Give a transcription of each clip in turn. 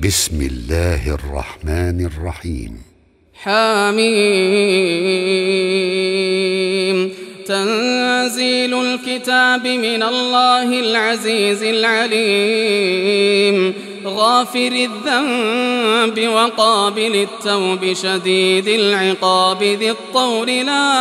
بسم الله الرحمن الرحيم. حميم. تنزيل الكتاب من الله العزيز العليم، غافر الذنب وقابل التوب شديد العقاب ذي الطول لا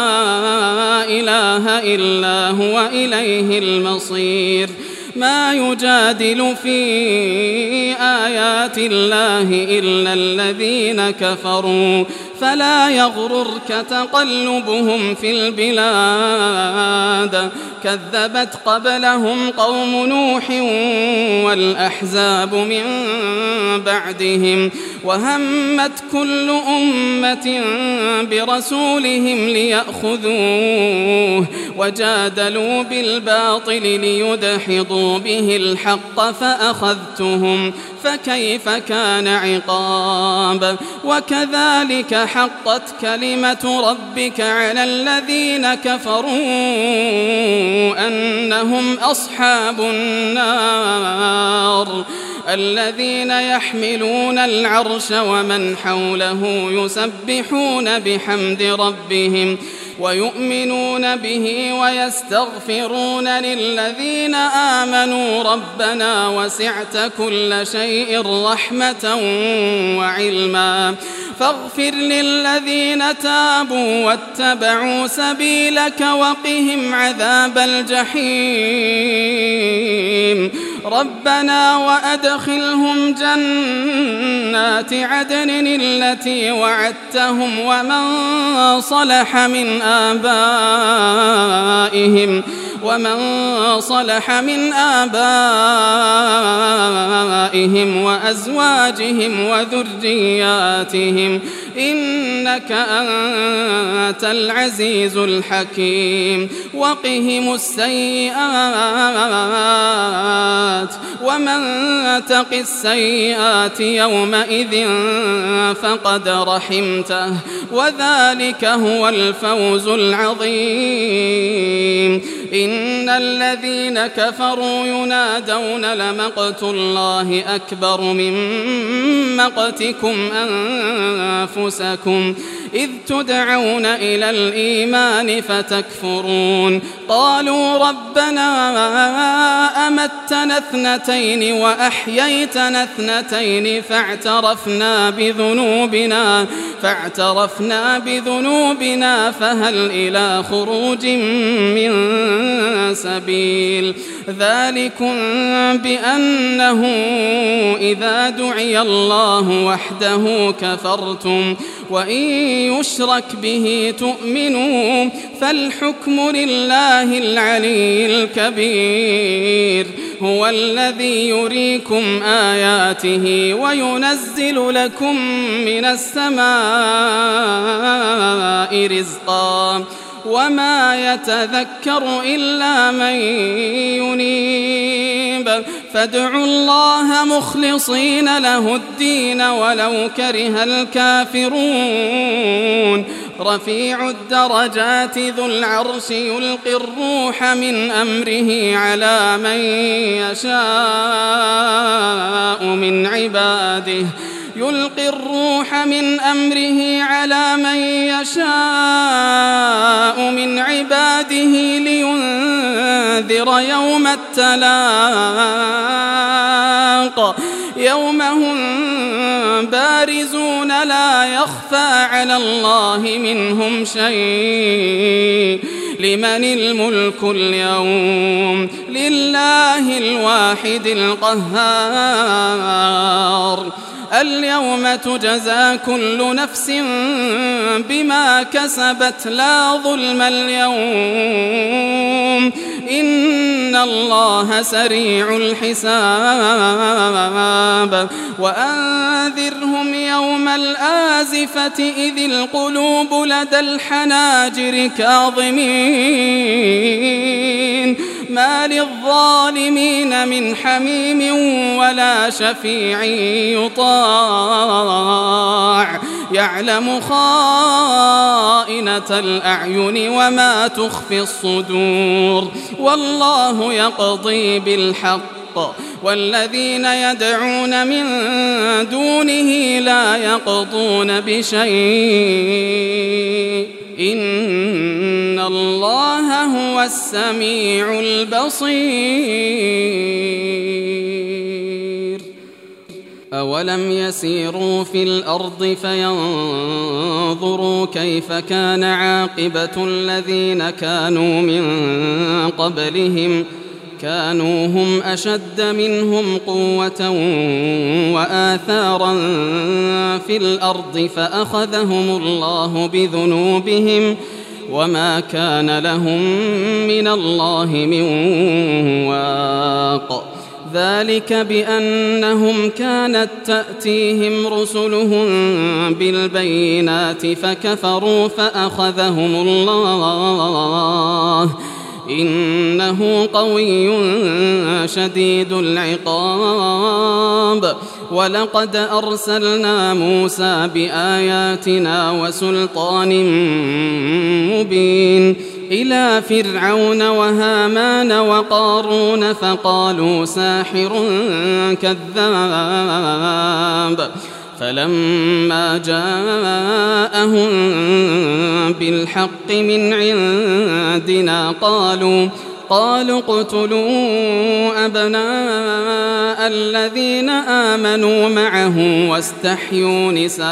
إله إلا هو إليه المصير. ما يجادل في آيات الله إلا الذين كفروا، فلا يغررك تقلبهم في البلاد. كذبت قبلهم قوم نوح والأحزاب من بعدهم، وهمت كل أمة برسولهم ليأخذوه، وجادلوا بالباطل ليدحضوا به الحق فأخذتهم، فكيف كان عقاب. وكذلك حقت كلمة ربك على الذين كفروا أنهم أصحاب النار. الذين يحملون العرش ومن حوله يسبحون بحمد ربهم ويؤمنون به ويستغفرون للذين آمنوا ربنا وسعت كل شيء رحمة وعلما فاغفر للذين تابوا واتبعوا سبيلك وقهم عذاب الجحيم. ربنا وأدخلهم جنات عدن التي وعدتهم ومن صلح من آبائهم وأزواجهم وذرياتهم إنك أنت العزيز الحكيم. وقهم السيئات ومن تق السيئات يومئذ فقد رحمته وذلك هو الفوز العظيم. إن الذين كفروا ينادون لمقت الله أكبر من مقتكم أنفسكم إذ تدعون إلى الإيمان فتكفرون. قالوا ربنا أمتنا اثنتين وأحييتنا اثنتين فاعترفنا بذنوبنا فهل إلى خروج من سبيل. ذلكم بأنه إذا دعي الله وحده كفرتم وإن يشرك به تؤمنوا فالحكم لله العلي الكبير. هو الذي يريكم آياته وينزل لكم من السماء رزقا وما يتذكر إلا من ينيب. فادعوا الله مخلصين له الدين ولو كره الكافرون. رفيع الدرجات ذو العرش يلقي الروح من أمره على من يشاء من عباده لينذر يوم التلاق يوم هم بارزون لا يخفى على الله منهم شيء. لمن الملك اليوم؟ لله الواحد القهار. اليوم تجزى كل نفس بما كسبت لا ظلم اليوم إن الله سريع الحساب. وأنذرهم يوم الآزفة إذ القلوب لدى الحناجر كاظمين ما للظالمين من حميم ولا شفيع يطاع يعلم خائنة الأعين وما تخفي الصدور والله يقضي بالحق بالحق والذين يدعون من دونه لا يقضون بشيء إن الله هو السميع البصير أولم يسيروا في الأرض فينظروا كيف كان عاقبة الذين كانوا من قبلهم كانوا هم أشد منهم قوة وآثارا في الأرض فأخذهم الله بذنوبهم وما كان لهم من الله من واق ذلك بأنهم كانت تأتيهم رسلهم بالبينات فكفروا فأخذهم الله إنه قوي شديد العقاب ولقد أرسلنا موسى بآياتنا وسلطان مبين إلى فرعون وهامان وقارون فقالوا ساحر كذاب فلما جاءهم بالحق من عندنا قالوا اقتلوا أبناء الذين آمنوا معه واستحيوا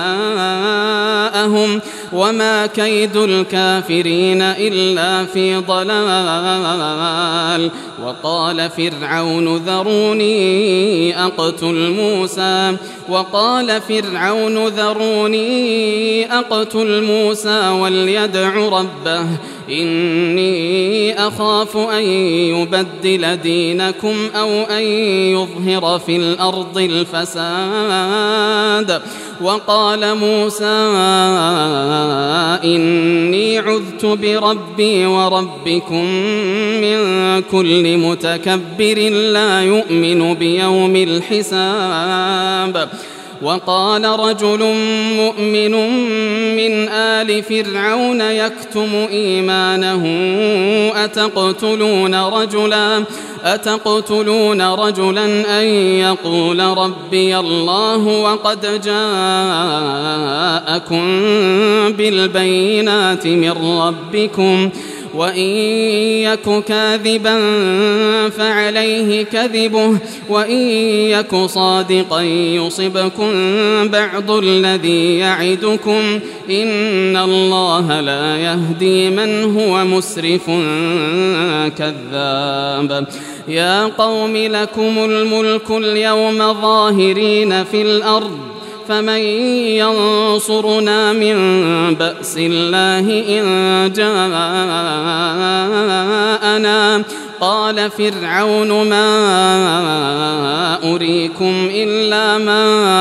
نساءهم وما كيد الكافرين إلا في ضلال وقال فرعون ذروني أقتل موسى وليدع ربه إني أخاف أن يبدل دينكم أو أن يظهر في الأرض الفساد وقال موسى إني عذت بربي وربكم من كل متكبر لا يؤمن بيوم الحساب وقال رجل مؤمن من آل فرعون يكتم إيمانه أتقتلون رجلا أن يقول ربي الله وقد جاءكم بالبينات من ربكم وإن يك كاذبا فعليه كذبه وإن يك صادقا يصبكم بعض الذي يعدكم إن الله لا يهدي من هو مسرف كذاب يا قوم لكم الملك اليوم ظاهرين في الأرض فمن ينصرنا من بأس الله إن جاءنا قال فرعون ما أريكم إلا ما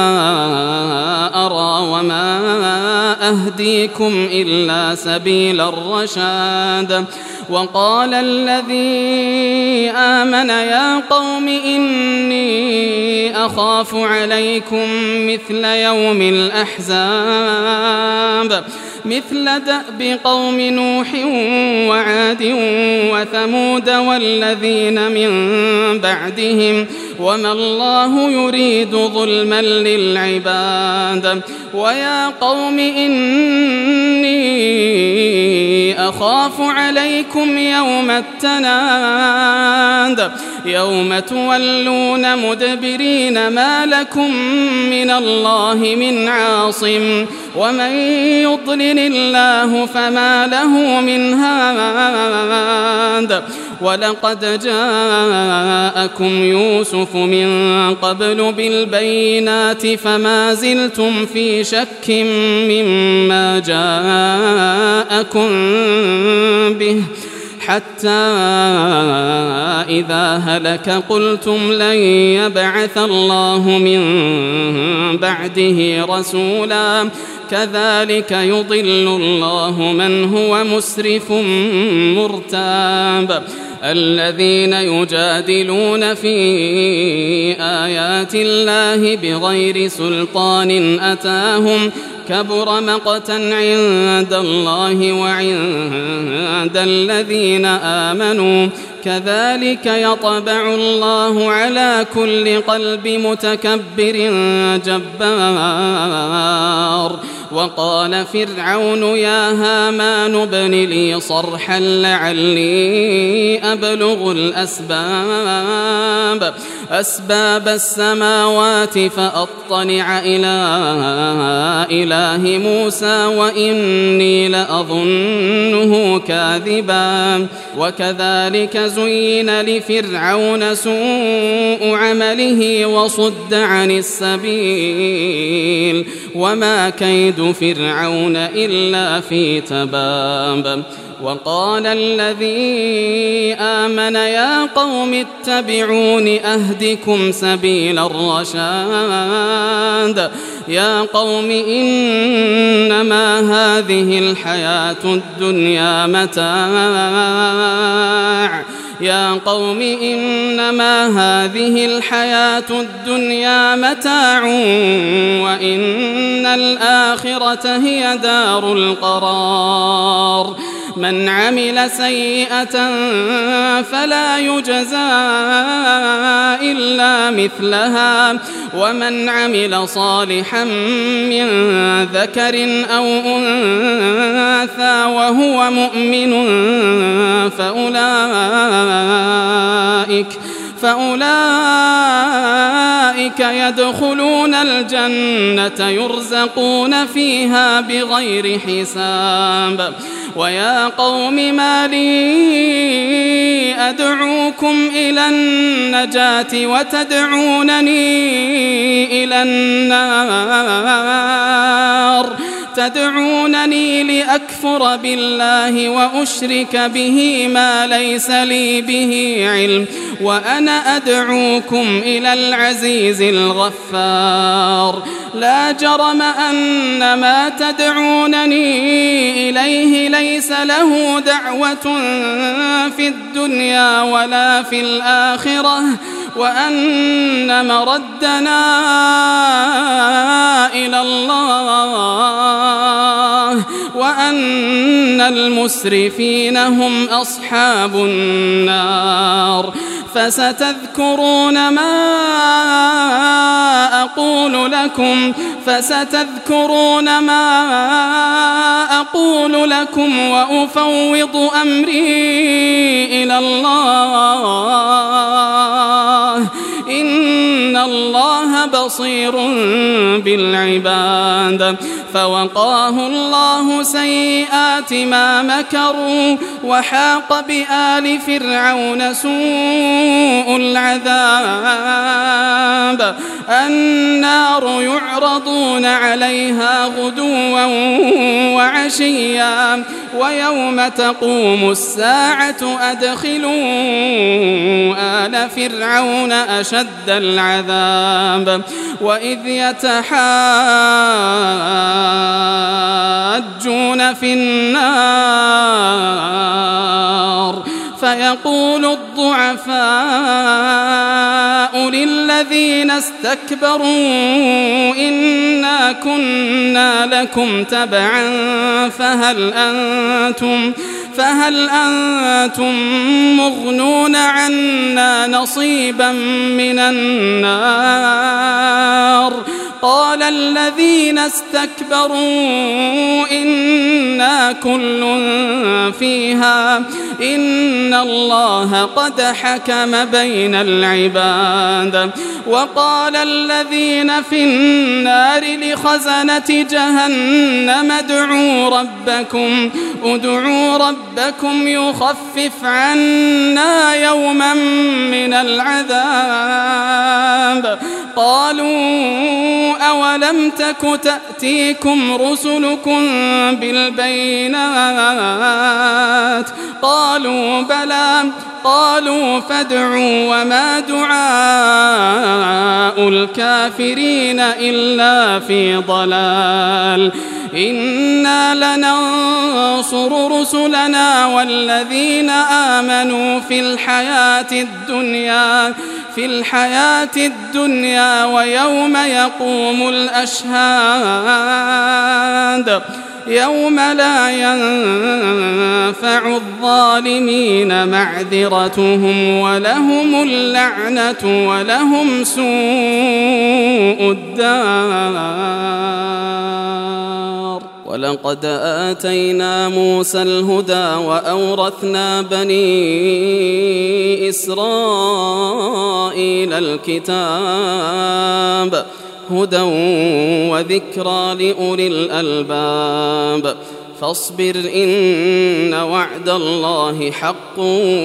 أرى وما أهديكم إلا سبيل الرشاد وقال الذي آمن يا قوم إني أخاف عليكم مثل يوم الأحزاب مثل دأب قوم نوح وعاد وثمود والذين من بعدهم وما الله يريد ظلما للعباد ويا قوم إني أخاف عليكم يوم التناد يوم تولون مدبرين ما لكم من الله من عاصم ومن يضلل الله فما له من هاد ولقد جاءكم يوسف من قبل بالبينات فما زلتم في شك مما جاءكم به حتى إذا هلك قلتم لن يبعث الله من بعده رسولا كذلك يضل الله من هو مسرف مرتاب الذين يجادلون في آيات الله بغير سلطان أتاهم كبر مقتا عند الله وعند الذين آمنوا كذلك يطبع الله على كل قلب متكبر جبار. وقال فرعون يا هامان ابن لي صرحا لعلي أبلغ أسباب السماوات فأطلع إلى إله موسى وإني لأظنه كاذبا. وكذلك زين لفرعون سوء عمله وصد عن السبيل وما كيد فرعون إلا في تباب. وقال الذي آمن يا قوم اتبعون أهدكم سبيل الرشاد. يا قوم إنما هذه الحياة الدنيا متاع وإن الآخرة هي دار القرار. من عمل سيئة فلا يجزى إلا مثلها ومن عمل صالحا من ذكر أو أنثى وهو مؤمن فأولئك يدخلون الجنة يرزقون فيها بغير حساب. ويا قوم ما لي أدعوكم إلى النجاة وتدعونني إلى النار. تدعونني لأكفر بالله وأشرك به ما ليس لي به علم وأنا أدعوكم إلى العزيز الغفار. لا جرم أن ما تدعونني إليه ليس له دعوة في الدنيا ولا في الآخرة وأن مردنا إلى الله وأن المسرفين هم أصحاب النار. فستذكرون ما أقول لكم وأفوض أمري إلى الله إن الله بصير بالعباد. فوقاه الله سيئات ما مكروا وحاق بآل فرعون سوء العذاب. النار يعرضون عليها غدوا وعشيا ويوم تقوم الساعة أدخلوا آل فرعون أشد العذاب. وإذ يتحاجون في النار فيقول الضعفاء للذين استكبروا إنا كنا لكم تبعا فهل أنتم مغنون عنا نصيبا من النار. قال الذين استكبروا إنا كل فيها إن الله قد حكم بين العباد. وقال الذين في النار لخزنة جهنم ادعوا ربكم يخفف عنا يوما من العذاب. قالوا أولم تك تأتيكم رسلكم بالبينات قالوا بلى قالوا فادعوا وما دعاء الكافرين إلا في ضلال. إنا لننصر رسلنا والذين آمنوا في الحياة في الحياة الدنيا ويوم يقوم الأشهاد يوم لا ينفع الظالمين معذرتهم ولهم اللعنة ولهم سوء الدار. ولقد آتينا موسى الهدى وأورثنا بني إسرائيل الكتاب هدى وذكرى لأولي الألباب. فاصبر إن وعد الله حق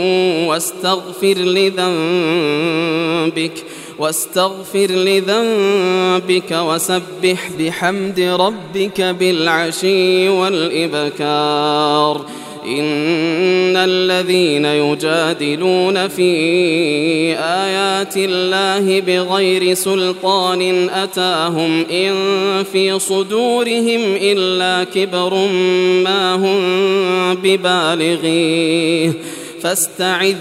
واستغفر لذنبك وسبح بحمد ربك بالعشي والإبكار. إن الذين يجادلون في آيات الله بغير سلطان أتاهم إن في صدورهم إلا كبر ما هم ببالغيه فاستعذ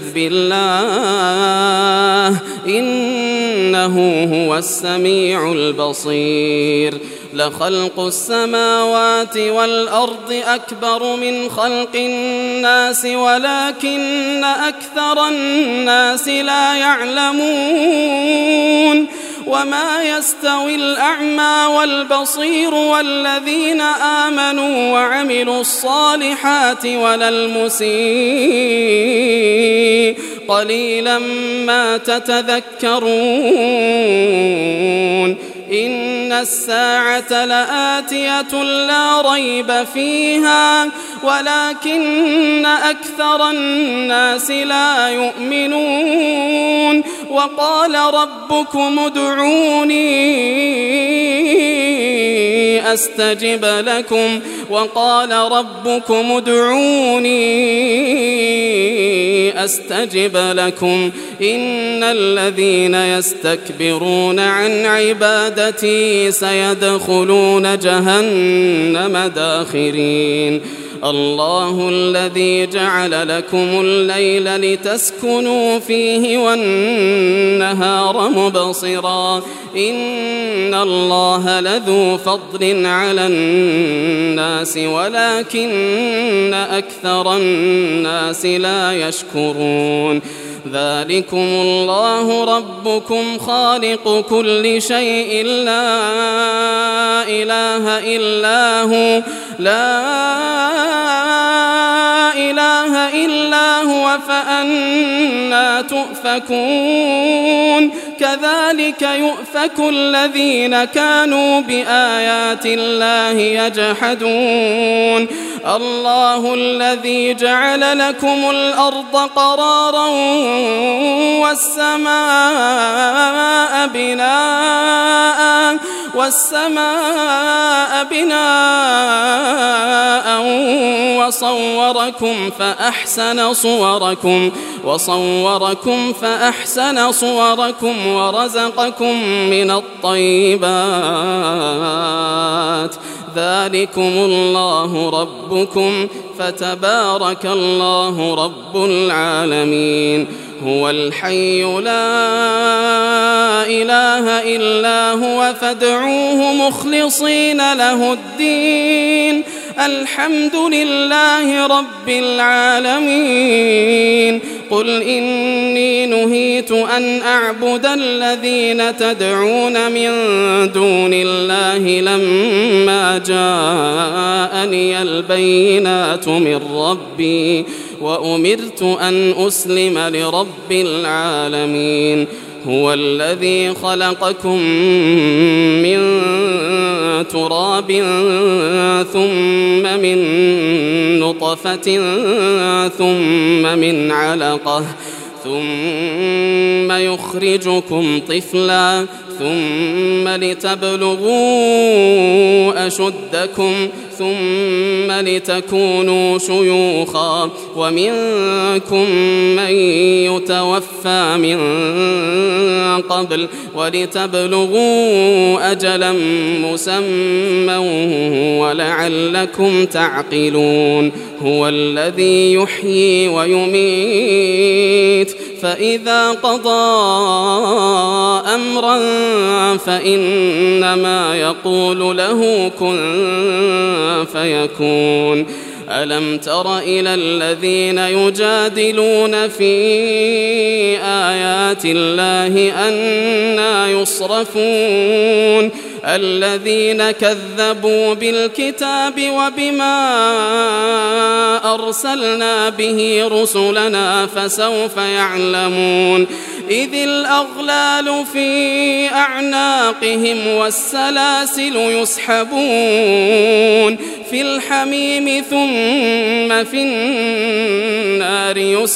بالله إنه هو السميع البصير. لخلق السماوات والأرض أكبر من خلق الناس ولكن أكثر الناس لا يعلمون. وما يستوي الأعمى والبصير والذين آمنوا وعملوا الصالحات ولا المسيء قليلا ما تتذكرون. إن الساعة لآتية لا ريب فيها ولكن أكثر الناس لا يؤمنون. وقال ربكم ادعوني أستجب لكم إن الذين يستكبرون عن عبادتي سيدخلون جهنم داخرين. الله الذي جعل لكم الليل لتسكنوا فيه والنهار مبصرا إن الله لذو فضل على الناس ولكن أكثر الناس لا يشكرون. ذلكم الله ربكم خالق كل شيء لا إله إلا هو فأنى تؤفكون. كذلك يؤفك الذين كانوا بآيات الله يجحدون. الله الذي جعل لكم الأرض قرارا والسماء بناء وصوركم فأحسن صوركم ورزقكم من الطيبات. ذلكم الله ربكم فتبارك الله رب العالمين. هو الحي لا إله إلا هو فادعوه مخلصين له الدين الحمد لله رب العالمين. قل إني نهيت أن أعبد الذين تدعون من دون الله لما جاءني البينات من ربي وأمرت أن أسلم لرب العالمين. هو الذي خلقكم من تراب ثم من نطفة ثم من علقة ثم يخرجكم طفلا ثم لتبلغوا أشدكم ثم لتكونوا شيوخا ومنكم من يتوفى من قبل ولتبلغوا أجلا مسمى ولعلكم تعقلون هو الذي يحيي ويميت فإذا قضى أمرا فإنما يقول له كن فيكون ألم تر إلى الذين يجادلون في آيات الله أنى يصرفون الذين كذبوا بالكتاب وبما أرسلنا به رسلنا فسوف يعلمون إذ الأغلال في أعناقهم والسلاسل يسحبون في الحميم ثم في النار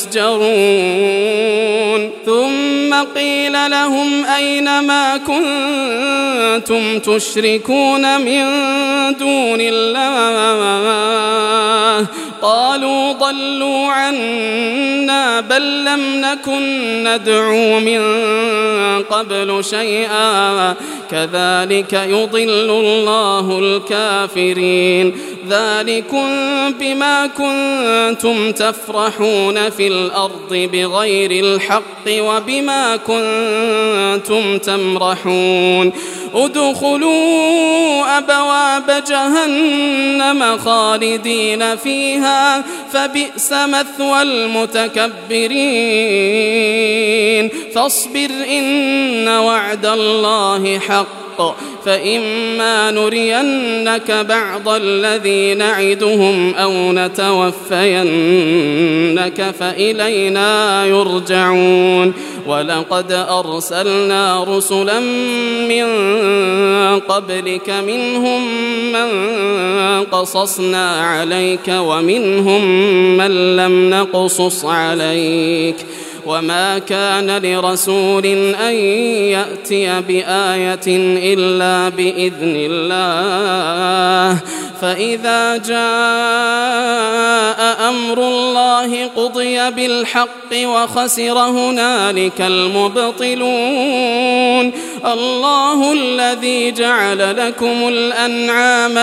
يسجرون ثم قيل لهم أين ما كنتم تشركون من دون الله قالوا ضلوا عنا بل لم نكن ندعو من قبل شيئا كذلك يضل الله الكافرين ذلكم بما كنتم تفرحون في الأرض بغير الحق وبما كنتم تمرحون ادخلوا أبواب جهنم خالدين فيها فبئس مثوى المتكبرين فاصبر إن وعد الله حق فإما نرينك بعض الذي نعدهم أو نتوفينك فإلينا يرجعون ولقد أرسلنا رسلا من قبلك منهم من قصصنا عليك ومنهم من لم نقصص عليك وما كان لرسول أن يأتي بآية إلا بإذن الله فإذا جاء أمر الله قضي بالحق وخسر هنالك المبطلون الله الذي جعل لكم الأنعام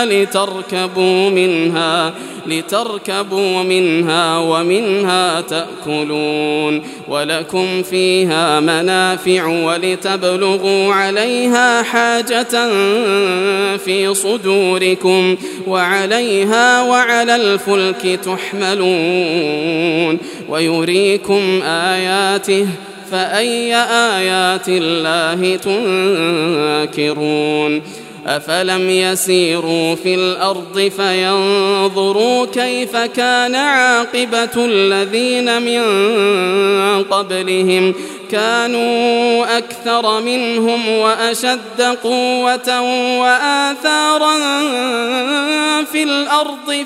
لتركبوا منها ومنها تأكلون ولكم فيها منافع ولتبلغوا عليها حاجة في صدوركم وعليها وعلى الفلك تحملون ويريكم آياته فأي آيات الله تنكرون أفلم يسيروا في الأرض فينظروا كيف كان عاقبة الذين من قبلهم كانوا أكثر منهم وأشد قوة وآثارا في الأرض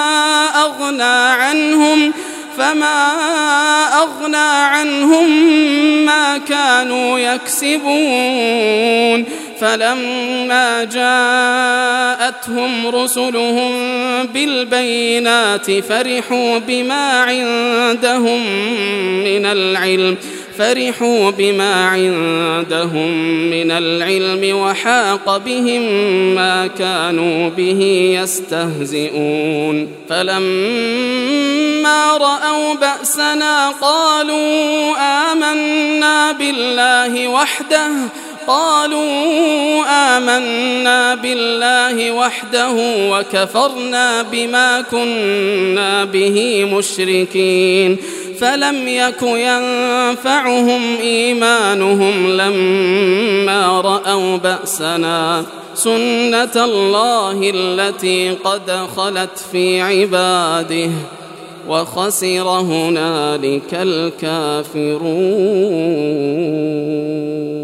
فما أغنى عنهم ما كانوا يكسبون فلما جاءتهم رسلهم بالبينات فرحوا بما عندهم من العلم وحاق بهم ما كانوا به يستهزئون فلما رأوا بأسنا قالوا آمنا بالله وحده وكفرنا بما كنا به مشركين فلم يك ينفعهم إيمانهم لما رأوا بأسنا سنة الله التي قد خلت في عباده وخسر هنالك الكافرون.